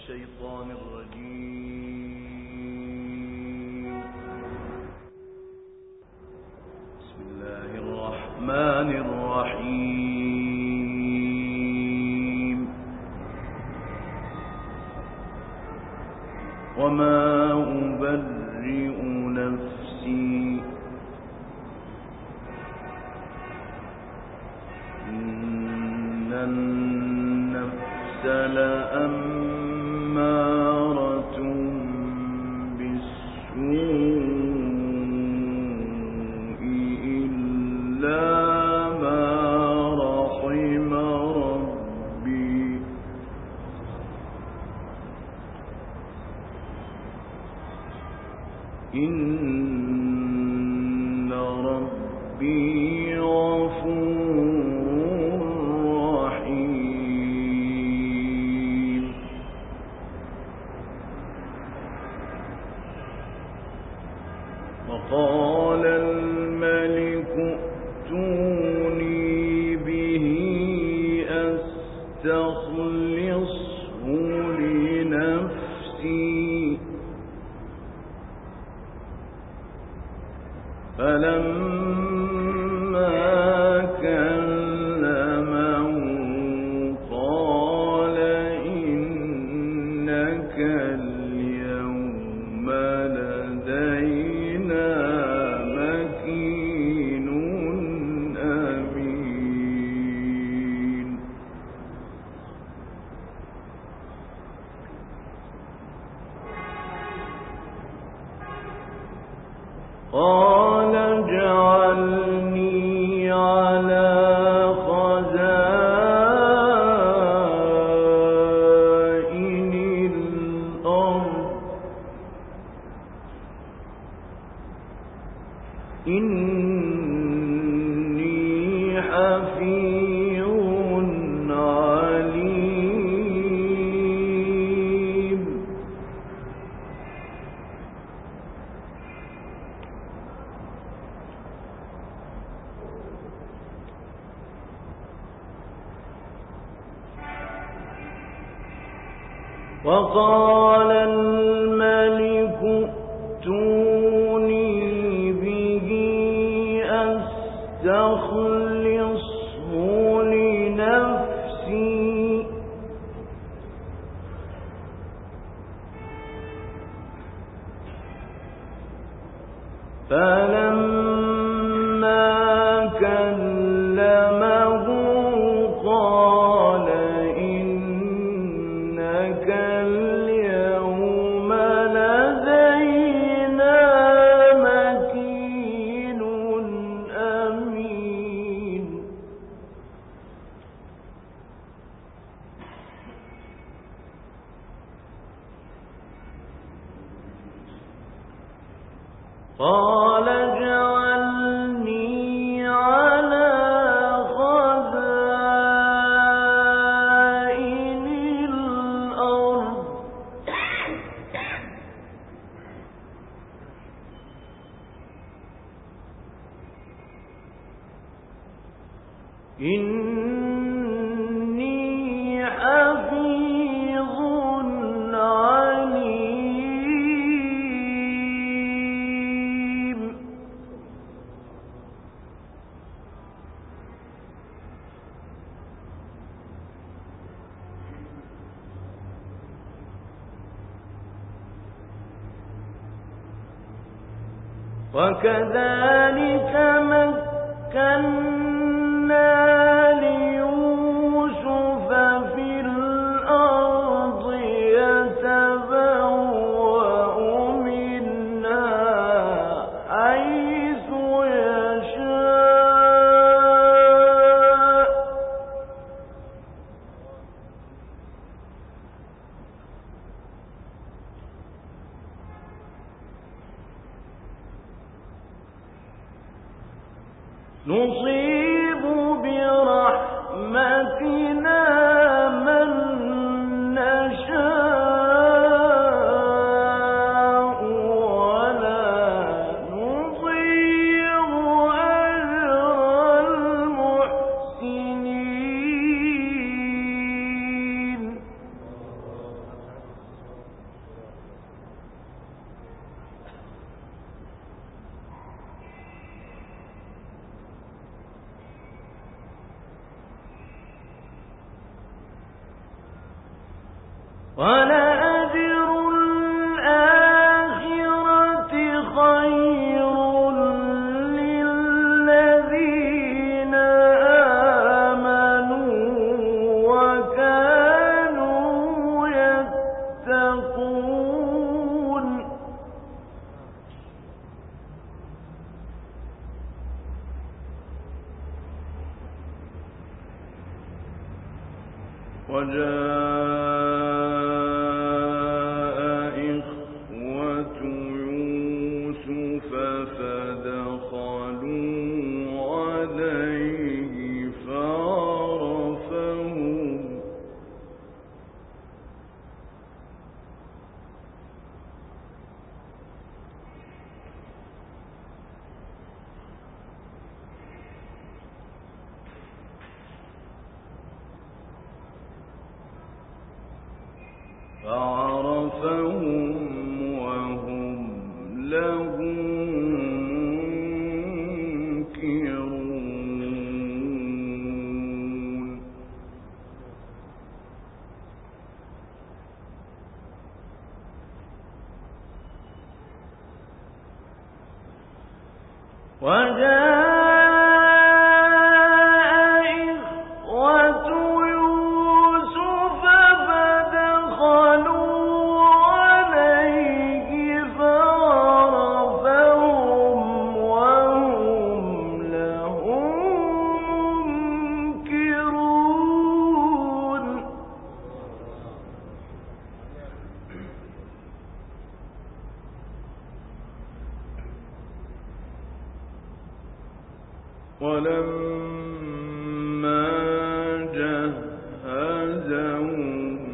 الشيطان الرجيم. بسم الله الرحمن الرحيم. وما أبرئ نفسي إن النفس لأمارة بالسوء إلا ما رحم ربي إن ربي غفور رحيم. وقال الملك ائتوني به أستخلصه لنفسي فلما كلمه قال إنك اليوم لدينا مكين أمين. قال اجعلني على خزائن الأرض إني حفيظ عليم. وقال الملك ائتوني به أستخلصه لنفسي فلما كلمه قال إنك اليوم لدينا مكين أمين. قال اجعلني على خزائن الأرض إني حفيظ عليم. وكذلك مكنا ليوسف في الأرض يتبوأ منها حيث يشاء نصيب برحمتنا من نشاء ولا نضيع أجر المحسنين. وَلَأَجْرُ الْآخِرَةِ خَيْرٌ لِّلَّذِينَ آمَنُوا وَكَانُوا يَتَّقُونَ وَجَاءَ إِخْوَةُ يُوسُفَ فَدَخَلُوا عَلَيْهِ فَعَرَفَهُمْ وَهُمْ لَهُ مُنكِرُونَ وَلَمَّا جَهَّزَهُم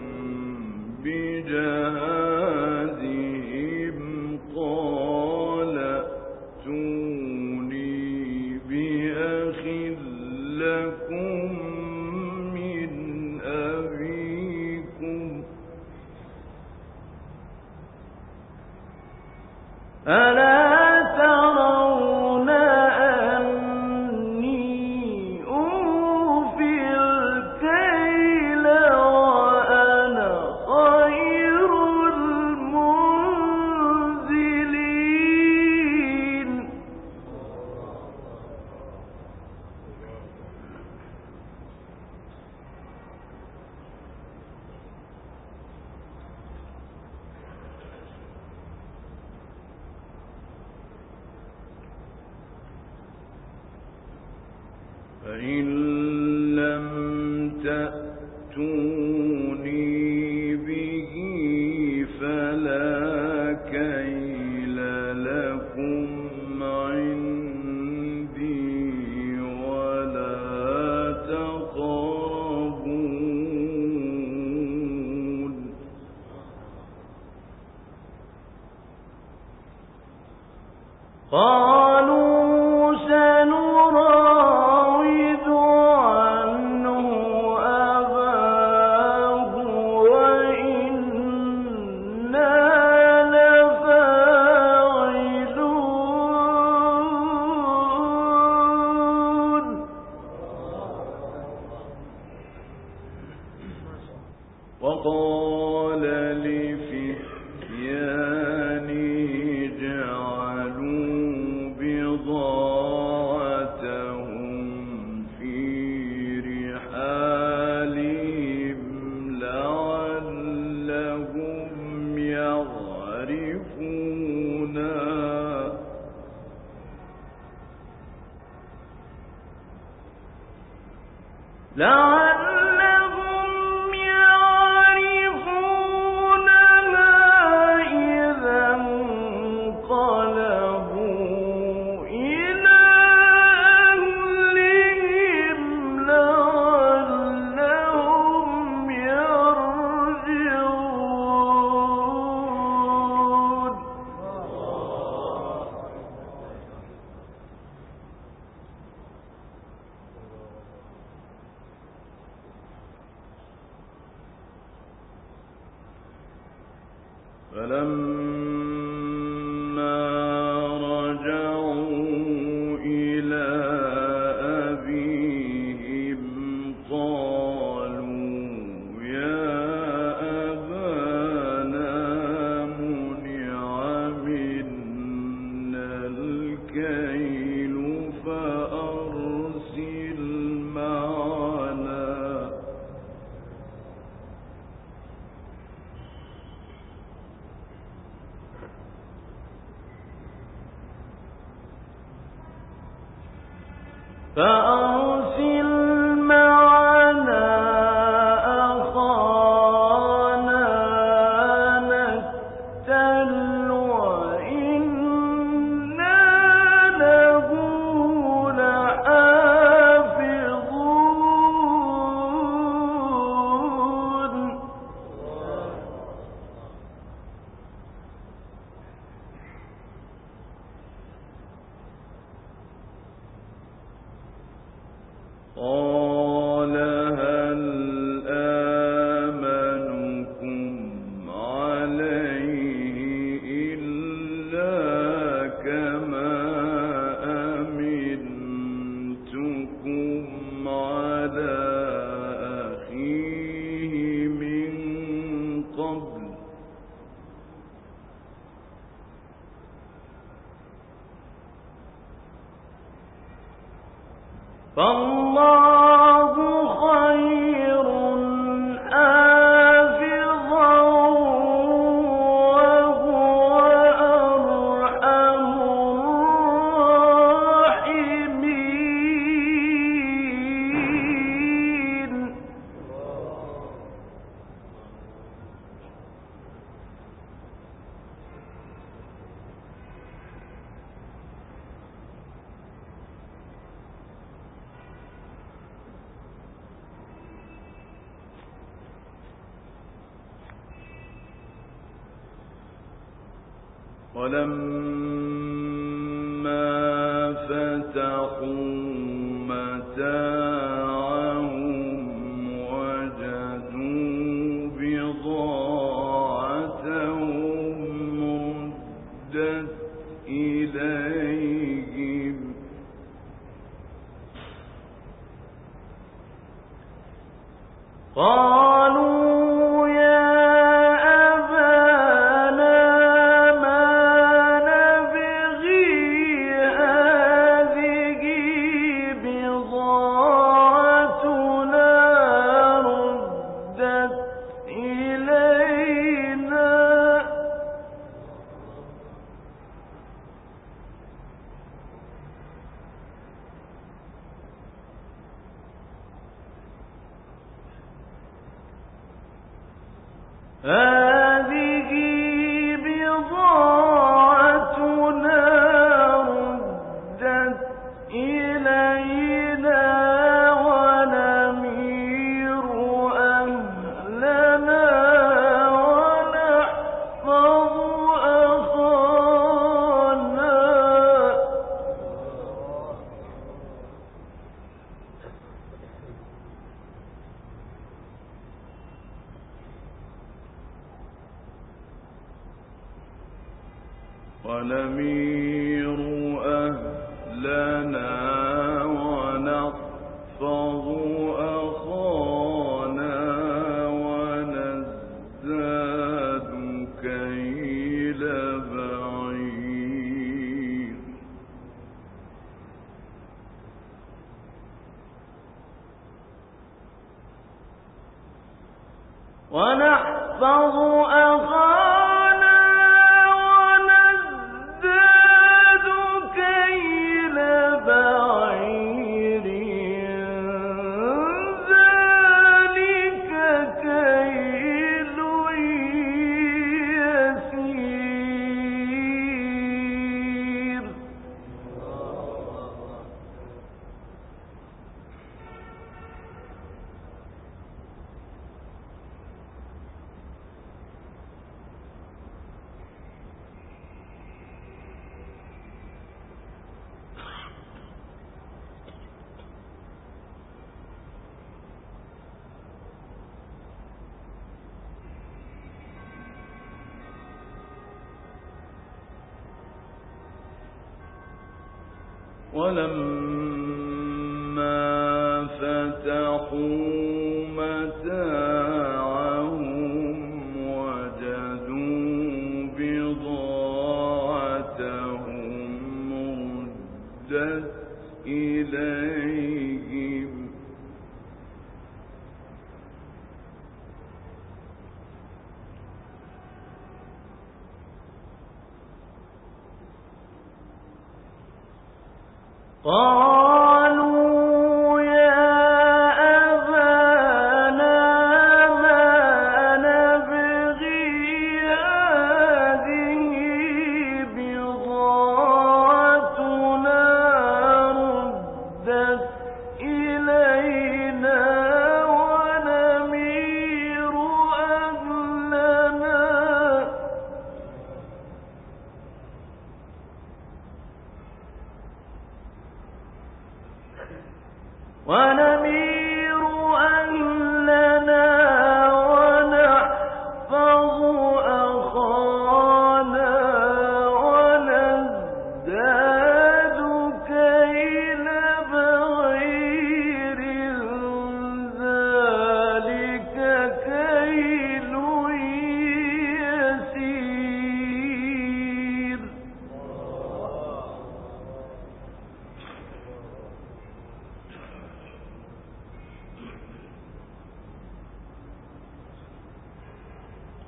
بِجَهَازِهِمْ قَالَ ائْتُونِي بِأَخٍ لَّكُم مِّنْ أَبِيكُمْ أَلَا تَرَوْنَ أَنِّي أُوفِي الْكَيْلَ وَأَنَا خَيْرُ الْمُنزِلِينَ فَإِن لَّمْ تَأْتُونِي بِهِ فَلَا كَيْلَ لَكُمْ عِندِي وَلَا تَقْرَبُونِ قَالُوا سَنُرَاوِدُ عَنْهُ أَبَاهُ وَإِنَّا لَفَاعِلُونَ وَقَالَ لِفِتْيَانِهِ اجْعَلُوا بِضَاعَتَهُمْ فِي رِحَالِهِمْ لَعَلَّهُمْ يَعْرِفُونَهَا إِذَا انقَلَبُوا إِلَىٰ أَهْلِهِمْ لَعَلَّهُمْ يَرْجِعُونَ فَلَمَّا رَجَعُوا إِلَىٰ أَبِيهِمْ قَالُوا يَا أَبَانَا قال هل آمنكم عليه إلا كما أمنتكم على أخيه من قبل فالله خير حافظا وهو أرحم الراحمين. ولما فتحوا متاعهم وجدوا بضاعتهم ردت إليهم قالوا يا أبانا ما نبغي هذه بضاعتنا ردت إلينا هذه بضاعتنا ردت إلينا ونمير أهلنا ونحفظ أخانا ونزداد كيل بعير ونحفظ أخانا ونزداد كيل بعير ذلك كيل يسير. ولما فتحوا متاعهم وجدوا بضاعتهم ردت إليهم قالوا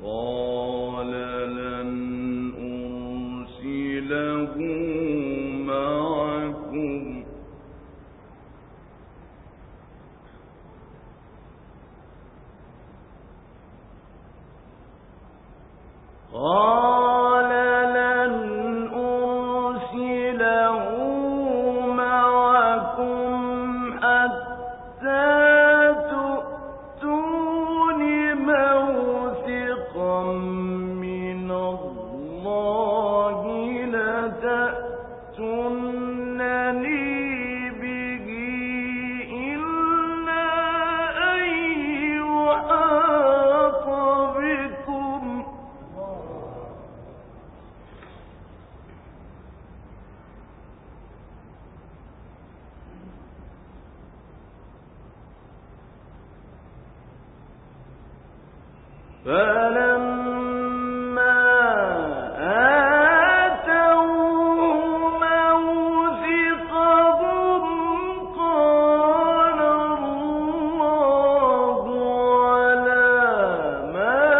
قال لن أرسله معكم حتى تؤتون موثقا من الله لتأتونني به إلا أن يحاط بكم فلما آتوه موثقهم قال الله على ما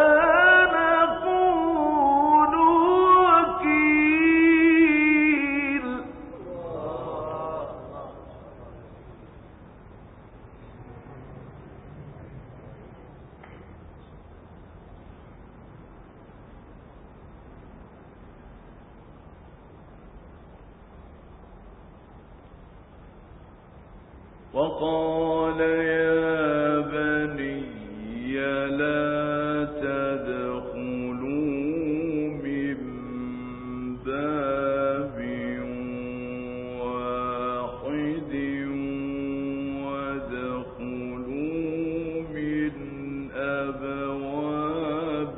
نقول وكيل. وقال يا بني لا تدخلوا من باب واحد وادخلوا من أبواب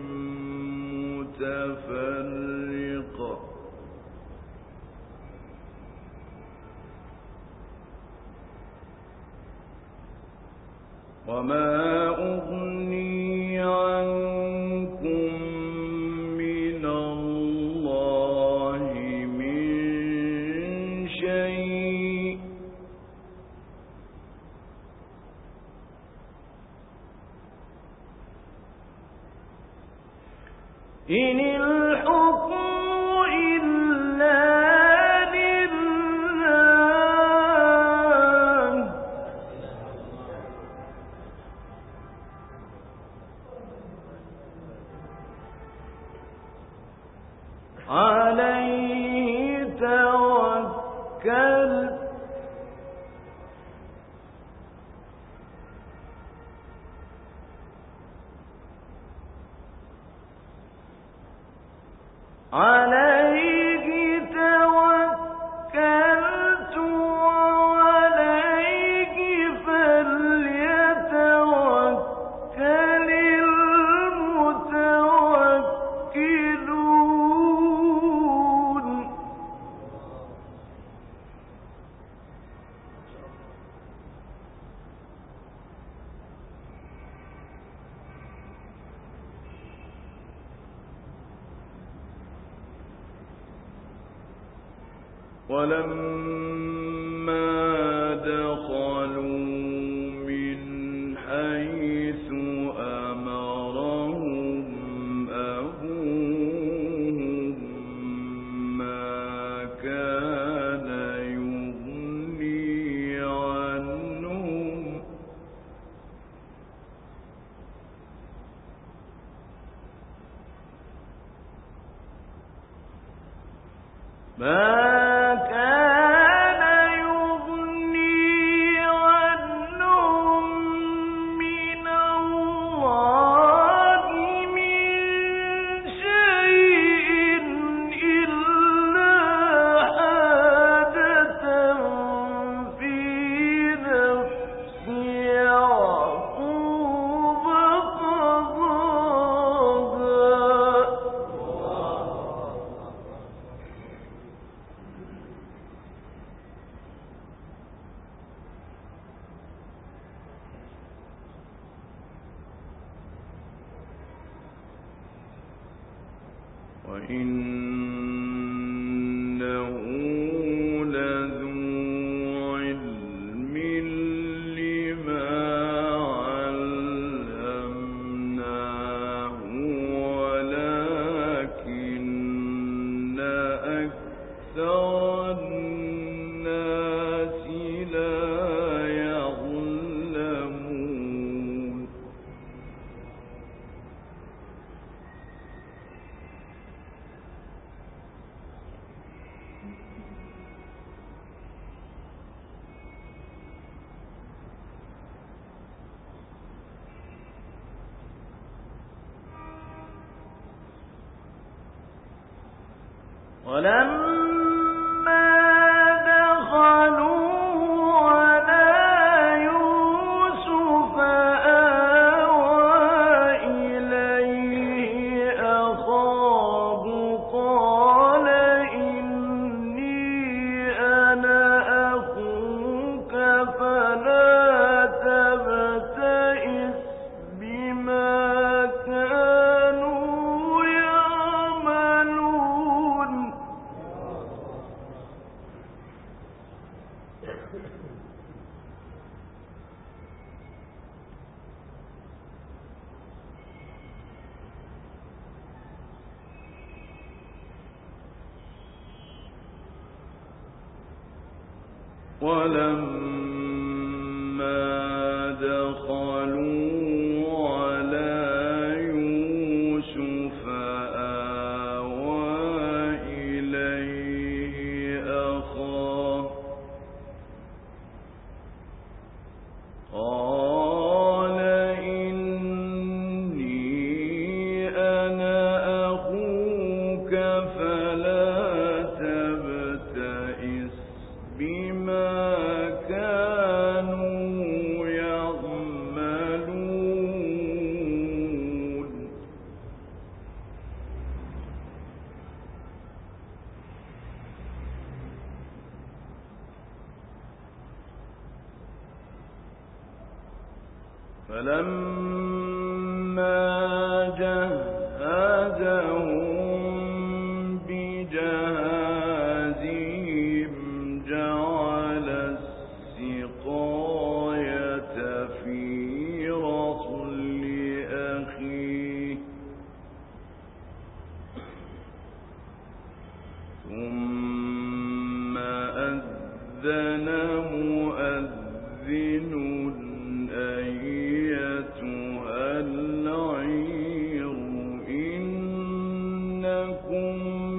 متفرقة وما أغني عنكم من الله من شيء إن الحكم إلا عليه توكلت وعليه فليتوكل المتوكلون. ولما دخلوا من حيث أمرهم أبوهم ما كان يغني عنهم من الله من شيء إلا حاجة في نفس يعقوب قضاها وإنه لذو علم لما علمناه ولما دخلوا على يوسف آوى إليه أخاه قال إني أنا أخوك فلا تبتئس بما كانوا يعملون ولما دخلوا على يوسف آوى إليه أخاه قال إني أنا أخوك فلا تبتئس بما كانوا يعملون فلما جهزهم بجهازهم جعل السقاية في رحل أخيه ثم أذن مؤذن أيتها العير إنكم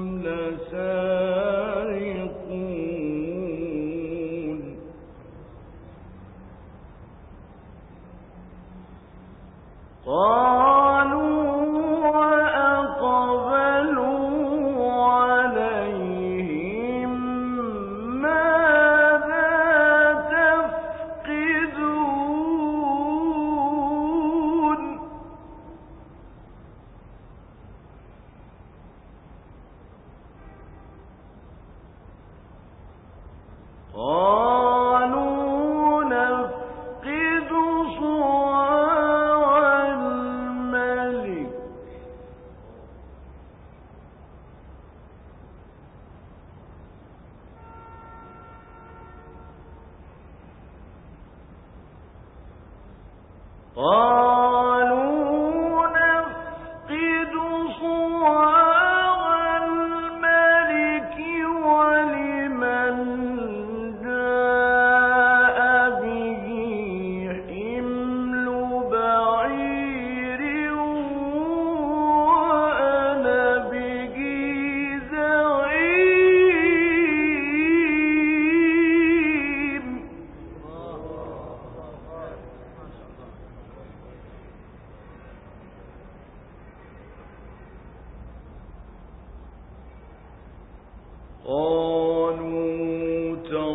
لسارقون قالوا وأقبلوا عليهم ماذا تفقدون قالوا نفقد صواع الملك قالوا نفقد صواع الملك ولمن جاء به حمل بعير وأنا به زعيم قالوا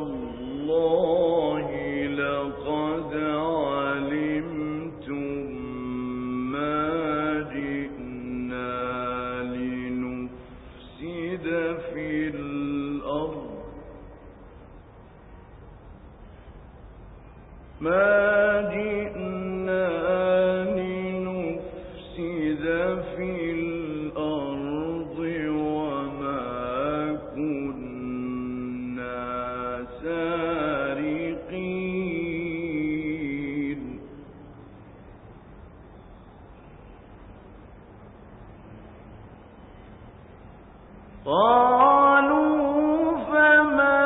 تالله لقد علمتم ما جئنا لنفسد في الأرض وما كنا سارقين قالوا فما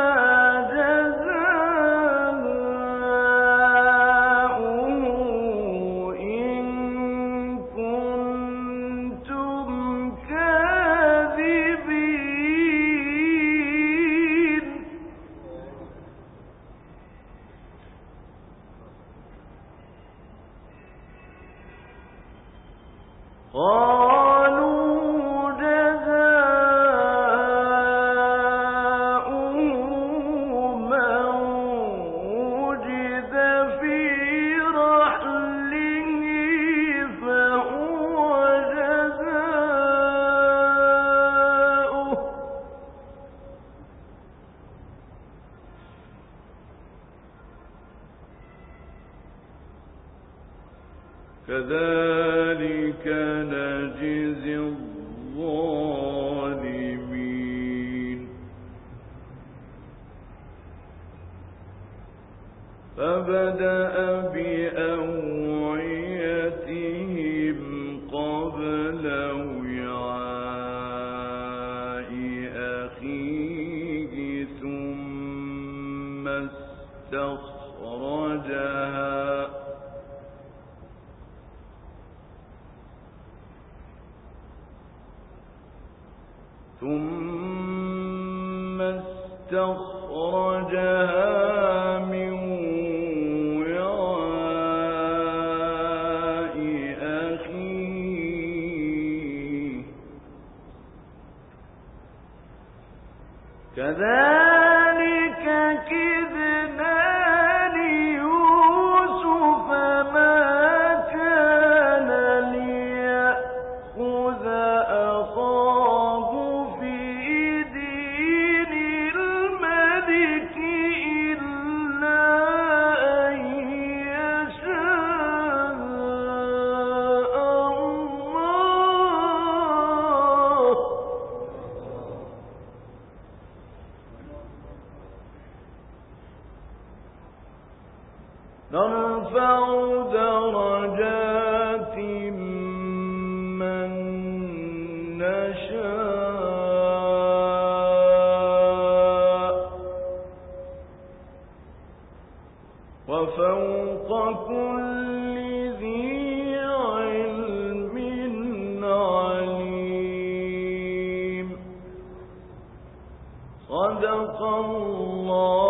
قالوا جزاؤه وكذلك نجزي الظالمين فبدأ بأوعيتهم قبل وعاء أخيه ثم استخرجها من وعاء أخيه كذلك كدنا ليوسف ما كان ليأخذ أخاه في دين الملك إلا أن يشاء الله نرفع درجات من نشاء وفوق كل ذي علم عليم صدق الله